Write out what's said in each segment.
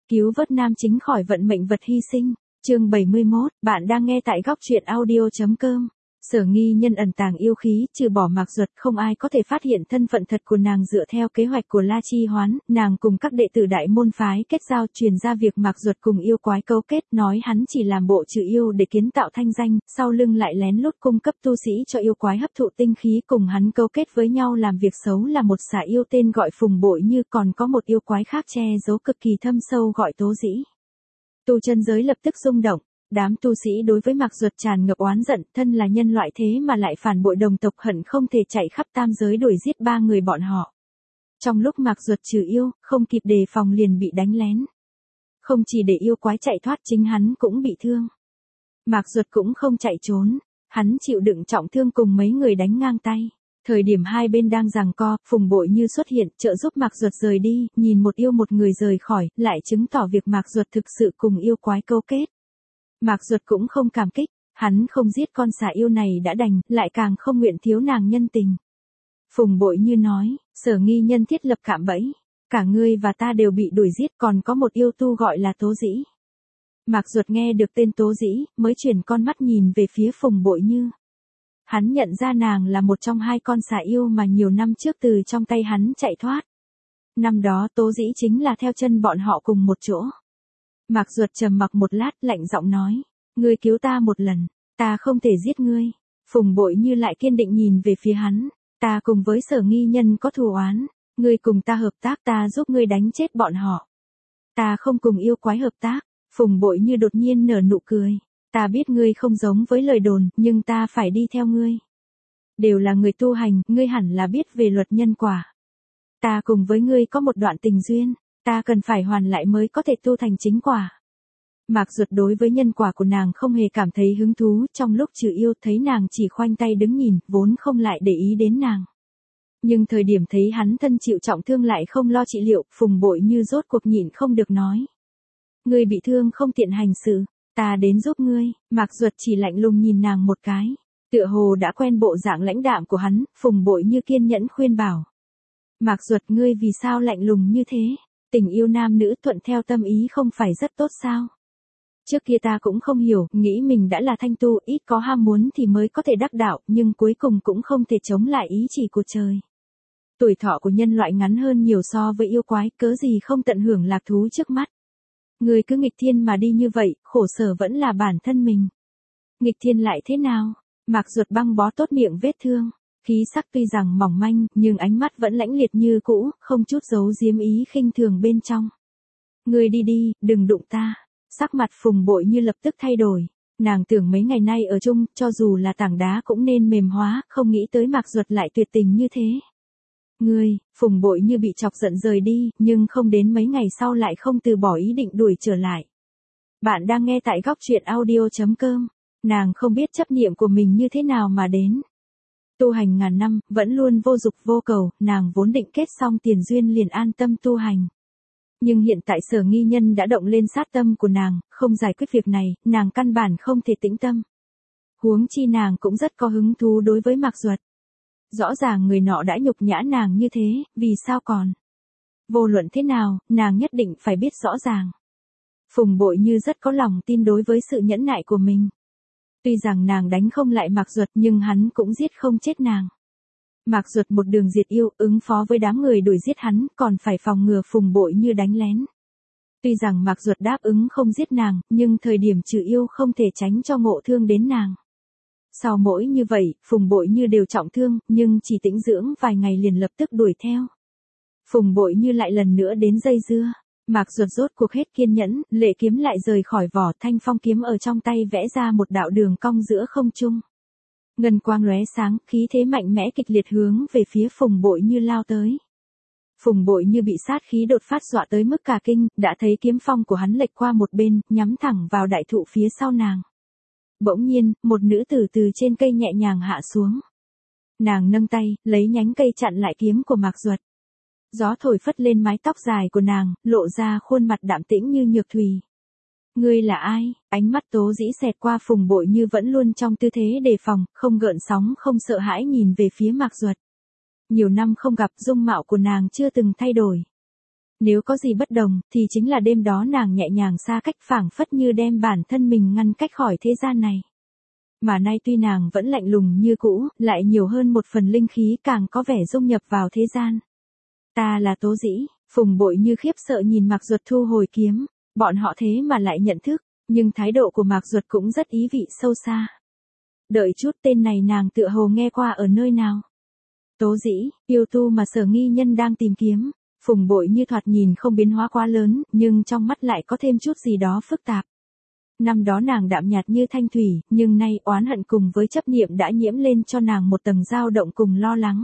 Cứu vớt nam chính khỏi vận mệnh vật hy sinh. Chương 71, bạn đang nghe tại góc truyện audio.com. Sở Nghi Nhân ẩn tàng yêu khí, trừ bỏ Mạc Duật, không ai có thể phát hiện thân phận thật của nàng. Dựa theo kế hoạch của La Chi Hoán, nàng cùng các đệ tử đại môn phái kết giao, truyền ra việc Mạc Duật cùng yêu quái cấu kết, nói hắn chỉ làm bộ trừ yêu để kiến tạo thanh danh, sau lưng lại lén lút cung cấp tu sĩ cho yêu quái hấp thụ tinh khí, cùng hắn cấu kết với nhau làm việc xấu. Là một xà yêu tên gọi Phùng Bội Như, còn có một yêu quái khác che giấu cực kỳ thâm sâu gọi Tố Dĩ. Tu chân giới lập tức rung động. Đám tu sĩ đối với Mạc Duật tràn ngập oán giận, thân là nhân loại thế mà lại phản bội đồng tộc, hận không thể chạy khắp tam giới đuổi giết ba người bọn họ. Trong lúc Mạc Duật trừ yêu, không kịp đề phòng liền bị đánh lén. Không chỉ để yêu quái chạy thoát, chính hắn cũng bị thương. Mạc Duật cũng không chạy trốn, hắn chịu đựng trọng thương cùng mấy người đánh ngang tay. Thời điểm hai bên đang giằng co, Phùng Bội Như xuất hiện, trợ giúp Mạc Duật rời đi, nhìn một yêu một người rời khỏi, lại chứng tỏ việc Mạc Duật thực sự cùng yêu quái câu kết. Mạc Duật cũng không cảm kích, hắn không giết con xà yêu này đã đành, lại càng không nguyện thiếu nàng nhân tình. Phùng Bội Như nói, Sở Nghi Nhân thiết lập cạm bẫy, cả ngươi và ta đều bị đuổi giết, còn có một yêu tu gọi là Tố Dĩ. Mạc Duật nghe được tên Tố Dĩ, mới chuyển con mắt nhìn về phía Phùng Bội Như. Hắn nhận ra nàng là một trong hai con xà yêu mà nhiều năm trước từ trong tay hắn chạy thoát. Năm đó Tố Dĩ chính là theo chân bọn họ cùng một chỗ. Mạc Duật trầm mặc một lát, lạnh giọng nói, ngươi cứu ta một lần, ta không thể giết ngươi. Phùng Bội Như lại kiên định nhìn về phía hắn, ta cùng với Sở Nghi Nhân có thù oán, ngươi cùng ta hợp tác, ta giúp ngươi đánh chết bọn họ. Ta không cùng yêu quái hợp tác. Phùng Bội Như đột nhiên nở nụ cười, ta biết ngươi không giống với lời đồn, nhưng ta phải đi theo ngươi. Đều là người tu hành, ngươi hẳn là biết về luật nhân quả. Ta cùng với ngươi có một đoạn tình duyên, ta cần phải hoàn lại mới có thể tu thành chính quả. Mạc Duật đối với nhân quả của nàng không hề cảm thấy hứng thú, trong lúc trừ yêu thấy nàng chỉ khoanh tay đứng nhìn, vốn không lại để ý đến nàng. Nhưng thời điểm thấy hắn thân chịu trọng thương lại không lo trị liệu, Phùng Bội Như rốt cuộc nhịn không được nói. Ngươi bị thương không tiện hành sự, ta đến giúp ngươi. Mạc Duật chỉ lạnh lùng nhìn nàng một cái, tựa hồ đã quen bộ dạng lãnh đạm của hắn. Phùng Bội Như kiên nhẫn khuyên bảo. Mạc Duật, ngươi vì sao lạnh lùng như thế? Tình yêu nam nữ thuận theo tâm ý không phải rất tốt sao? Trước kia ta cũng không hiểu, nghĩ mình đã là thanh tu, ít có ham muốn thì mới có thể đắc đạo, nhưng cuối cùng cũng không thể chống lại ý chỉ của trời. Tuổi thọ của nhân loại ngắn hơn nhiều so với yêu quái, cớ gì không tận hưởng lạc thú trước mắt. Ngươi cứ nghịch thiên mà đi như vậy, khổ sở vẫn là bản thân mình. Nghịch thiên lại thế nào? Mạc Duật băng bó tốt miệng vết thương. Khí sắc tuy rằng mỏng manh, nhưng ánh mắt vẫn lãnh liệt như cũ, không chút giấu giếm ý khinh thường bên trong. Ngươi đi đi, đừng đụng ta. Sắc mặt Phùng Bội Như lập tức thay đổi. Nàng tưởng mấy ngày nay ở chung, cho dù là tảng đá cũng nên mềm hóa, không nghĩ tới Mạc Duật lại tuyệt tình như thế. Ngươi, Phùng Bội Như bị chọc giận rời đi, nhưng không đến mấy ngày sau lại không từ bỏ ý định đuổi trở lại. Bạn đang nghe tại góc truyện audio.com. Nàng không biết chấp niệm của mình như thế nào mà đến. Tu hành ngàn năm, vẫn luôn vô dục vô cầu, nàng vốn định kết xong tiền duyên liền an tâm tu hành. Nhưng hiện tại Sở Nghi Nhân đã động lên sát tâm của nàng, không giải quyết việc này, nàng căn bản không thể tĩnh tâm. Huống chi nàng cũng rất có hứng thú đối với Mạc Duật. Rõ ràng người nọ đã nhục nhã nàng như thế, vì sao còn? Vô luận thế nào, nàng nhất định phải biết rõ ràng. Phùng Bội Như rất có lòng tin đối với sự nhẫn nại của mình. Tuy rằng nàng đánh không lại Mạc Duật nhưng hắn cũng giết không chết nàng. Mạc Duật một đường diệt yêu, ứng phó với đám người đuổi giết hắn, còn phải phòng ngừa Phùng Bội Như đánh lén. Tuy rằng Mạc Duật đáp ứng không giết nàng, nhưng thời điểm trừ yêu không thể tránh cho ngộ thương đến nàng. Sau mỗi như vậy, Phùng Bội Như đều trọng thương, nhưng chỉ tĩnh dưỡng vài ngày liền lập tức đuổi theo. Phùng Bội Như lại lần nữa đến dây dưa. Mạc Duật rốt cuộc hết kiên nhẫn, lệ kiếm lại rời khỏi vỏ, thanh phong kiếm ở trong tay vẽ ra một đạo đường cong giữa không trung. Ngân quang lóe sáng, khí thế mạnh mẽ kịch liệt hướng về phía Phùng Bội Như lao tới. Phùng Bội Như bị sát khí đột phát dọa tới mức cả kinh, đã thấy kiếm phong của hắn lệch qua một bên, nhắm thẳng vào đại thụ phía sau nàng. Bỗng nhiên, một nữ tử từ trên cây nhẹ nhàng hạ xuống. Nàng nâng tay, lấy nhánh cây chặn lại kiếm của Mạc Duật. Gió thổi phất lên mái tóc dài của nàng, lộ ra khuôn mặt đạm tĩnh như nhược thủy. Ngươi là ai? Ánh mắt Tố Dĩ xẹt qua Phùng Bội Như vẫn luôn trong tư thế đề phòng, không gợn sóng không sợ hãi nhìn về phía Mạc Duật. Nhiều năm không gặp, dung mạo của nàng chưa từng thay đổi. Nếu có gì bất đồng, thì chính là đêm đó nàng nhẹ nhàng xa cách phảng phất như đem bản thân mình ngăn cách khỏi thế gian này. Mà nay tuy nàng vẫn lạnh lùng như cũ, lại nhiều hơn một phần linh khí càng có vẻ dung nhập vào thế gian. Ta là Tố Dĩ, Phùng Bội Như khiếp sợ nhìn Mạc Duật thu hồi kiếm, bọn họ thế mà lại nhận thức, nhưng thái độ của Mạc Duật cũng rất ý vị sâu xa. Đợi chút, tên này nàng tựa hồ nghe qua ở nơi nào. Tố Dĩ, yêu tu mà Sở Nghi Nhân đang tìm kiếm. Phùng Bội Như thoạt nhìn không biến hóa quá lớn, nhưng trong mắt lại có thêm chút gì đó phức tạp. Năm đó nàng đạm nhạt như thanh thủy, nhưng nay oán hận cùng với chấp niệm đã nhiễm lên cho nàng một tầng dao động cùng lo lắng.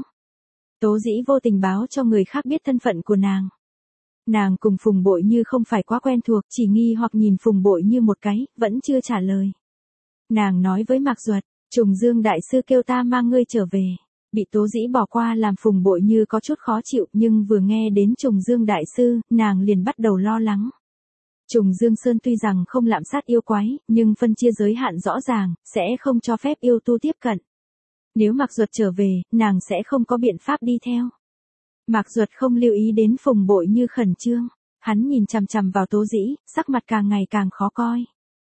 Tố Dĩ vô tình báo cho người khác biết thân phận của nàng. Nàng cùng Phùng Bội Như không phải quá quen thuộc, chỉ nghi hoặc nhìn Phùng Bội Như một cái, vẫn chưa trả lời. Nàng nói với Mạc Duật, Trùng Dương đại sư kêu ta mang ngươi trở về. Bị Tố Dĩ bỏ qua làm Phùng Bội Như có chút khó chịu, nhưng vừa nghe đến Trùng Dương đại sư, nàng liền bắt đầu lo lắng. Trùng Dương Sơn tuy rằng không lạm sát yêu quái, nhưng phân chia giới hạn rõ ràng, sẽ không cho phép yêu tu tiếp cận. Nếu Mạc Duật trở về, nàng sẽ không có biện pháp đi theo. Mạc Duật không lưu ý đến Phùng Bội Như khẩn trương, hắn nhìn chằm chằm vào Tố Dĩ, sắc mặt càng ngày càng khó coi.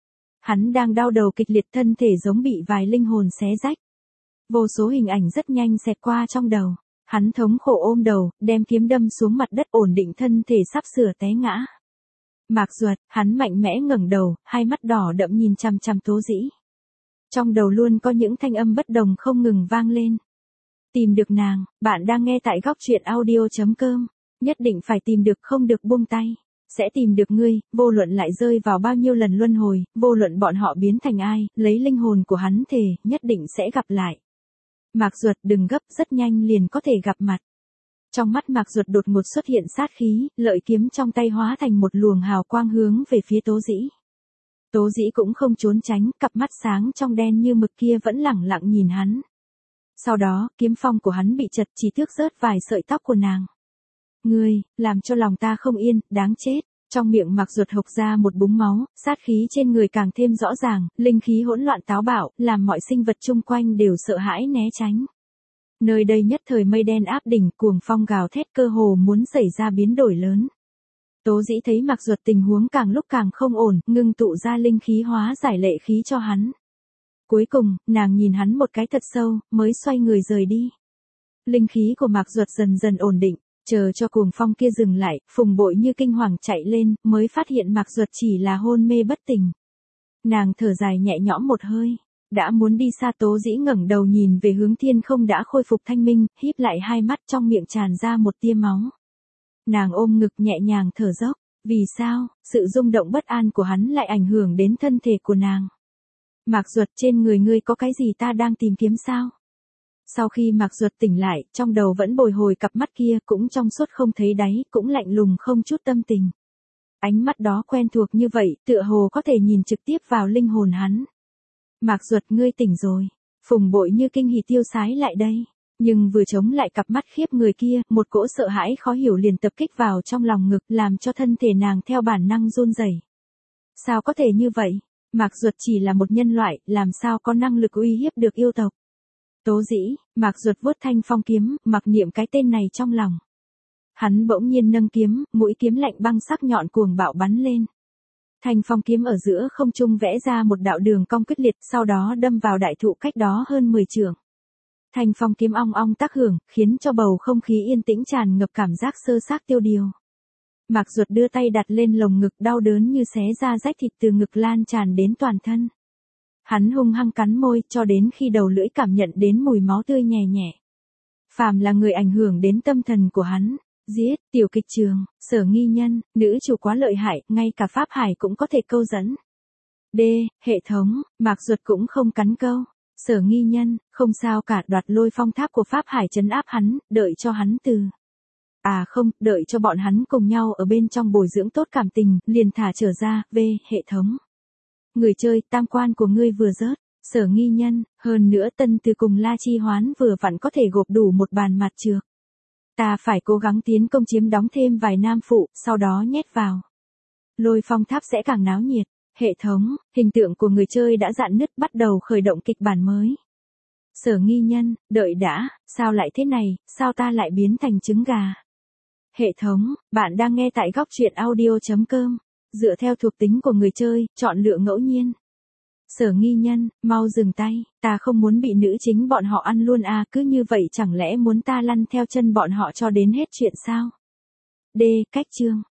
Hắn đang đau đầu kịch liệt, thân thể giống bị vài linh hồn xé rách. Vô số hình ảnh rất nhanh xẹt qua trong đầu, hắn thống khổ ôm đầu, đem kiếm đâm xuống mặt đất ổn định thân thể sắp sửa té ngã. Mạc Duật, hắn mạnh mẽ ngẩng đầu, hai mắt đỏ đậm nhìn chằm chằm Tố Dĩ. Trong đầu luôn có những thanh âm bất đồng không ngừng vang lên. Tìm được nàng, bạn đang nghe tại góc truyện audio.com, nhất định phải tìm được, không được buông tay. Sẽ tìm được ngươi, vô luận lại rơi vào bao nhiêu lần luân hồi, vô luận bọn họ biến thành ai, lấy linh hồn của hắn thề, nhất định sẽ gặp lại. Mạc Duật đừng gấp, rất nhanh liền có thể gặp mặt. Trong mắt Mạc Duật đột ngột xuất hiện sát khí, lợi kiếm trong tay hóa thành một luồng hào quang hướng về phía Tố Dĩ. Tố Dĩ cũng không trốn tránh, cặp mắt sáng trong đen như mực kia vẫn lẳng lặng nhìn hắn. Sau đó, kiếm phong của hắn bị chật, chỉ tước rớt vài sợi tóc của nàng. Ngươi, làm cho lòng ta không yên, đáng chết. Trong miệng Mạc Duật hộc ra một búng máu, sát khí trên người càng thêm rõ ràng, linh khí hỗn loạn táo bạo, làm mọi sinh vật chung quanh đều sợ hãi né tránh. Nơi đây nhất thời mây đen áp đỉnh, cuồng phong gào thét, cơ hồ muốn xảy ra biến đổi lớn. Tố Dĩ thấy Mạc Duật tình huống càng lúc càng không ổn, ngưng tụ ra linh khí hóa giải lệ khí cho hắn. Cuối cùng, nàng nhìn hắn một cái thật sâu, mới xoay người rời đi. Linh khí của Mạc Duật dần dần ổn định, chờ cho cuồng phong kia dừng lại, Phùng Bội Như kinh hoàng chạy lên, mới phát hiện Mạc Duật chỉ là hôn mê bất tỉnh. Nàng thở dài nhẹ nhõm một hơi, đã muốn đi xa. Tố Dĩ ngẩng đầu nhìn về hướng thiên không đã khôi phục thanh minh, híp lại hai mắt, trong miệng tràn ra một tia máu. Nàng ôm ngực nhẹ nhàng thở dốc, vì sao, sự rung động bất an của hắn lại ảnh hưởng đến thân thể của nàng. Mạc Duật, trên người ngươi có cái gì ta đang tìm kiếm sao? Sau khi Mạc Duật tỉnh lại, trong đầu vẫn bồi hồi cặp mắt kia, cũng trong suốt không thấy đáy, cũng lạnh lùng không chút tâm tình. Ánh mắt đó quen thuộc như vậy, tựa hồ có thể nhìn trực tiếp vào linh hồn hắn. Mạc Duật, ngươi tỉnh rồi. Phùng Bội Như kinh hỉ tiêu sái lại đây. Nhưng vừa chống lại cặp mắt khiếp người kia, một cỗ sợ hãi khó hiểu liền tập kích vào trong lòng ngực, làm cho thân thể nàng theo bản năng run rẩy. Sao có thể như vậy? Mạc Duật chỉ là một nhân loại, làm sao có năng lực uy hiếp được yêu tộc? Tố Dĩ, Mạc Duật vuốt thanh phong kiếm, mặc niệm cái tên này trong lòng. Hắn bỗng nhiên nâng kiếm, mũi kiếm lạnh băng sắc nhọn cuồng bạo bắn lên. Thanh phong kiếm ở giữa không trung vẽ ra một đạo đường cong quyết liệt, sau đó đâm vào đại thụ cách đó hơn 10 trượng. Thanh phong kiếm ong ong tác hưởng, khiến cho bầu không khí yên tĩnh tràn ngập cảm giác sơ xác tiêu điều. Mạc Duật đưa tay đặt lên lồng ngực, đau đớn như xé ra rách thịt từ ngực lan tràn đến toàn thân. Hắn hung hăng cắn môi, cho đến khi đầu lưỡi cảm nhận đến mùi máu tươi nhẹ nhẹ. Phàm là người ảnh hưởng đến tâm thần của hắn. Giết, tiểu kịch trường, Sở Nghi Nhân, nữ chủ quá lợi hại, ngay cả Pháp Hải cũng có thể câu dẫn. D, hệ thống, Mạc Duật cũng không cắn câu. Sở Nghi Nhân, không sao cả, đoạt Lôi Phong Tháp của Pháp Hải trấn áp hắn, đợi cho hắn từ. À không, đợi cho bọn hắn cùng nhau ở bên trong bồi dưỡng tốt cảm tình, liền thả trở ra. V, hệ thống. Người chơi, tam quan của ngươi vừa rớt. Sở Nghi Nhân, hơn nữa Tân Từ cùng La Chi Hoán vừa vặn có thể gộp đủ một bàn mặt trược. Ta phải cố gắng tiến công chiếm đóng thêm vài nam phụ, sau đó nhét vào. Lôi Phong Tháp sẽ càng náo nhiệt. Hệ thống, hình tượng của người chơi đã rạn nứt, bắt đầu khởi động kịch bản mới. Sở Nghi Nhân, đợi đã, sao lại thế này, sao ta lại biến thành trứng gà? Hệ thống, bạn đang nghe tại góc truyện audio.com. Dựa theo thuộc tính của người chơi, chọn lựa ngẫu nhiên. Sở Nghi Nhân, mau dừng tay, ta không muốn bị nữ chính bọn họ ăn luôn à, cứ như vậy chẳng lẽ muốn ta lăn theo chân bọn họ cho đến hết chuyện sao? D. Cách chương.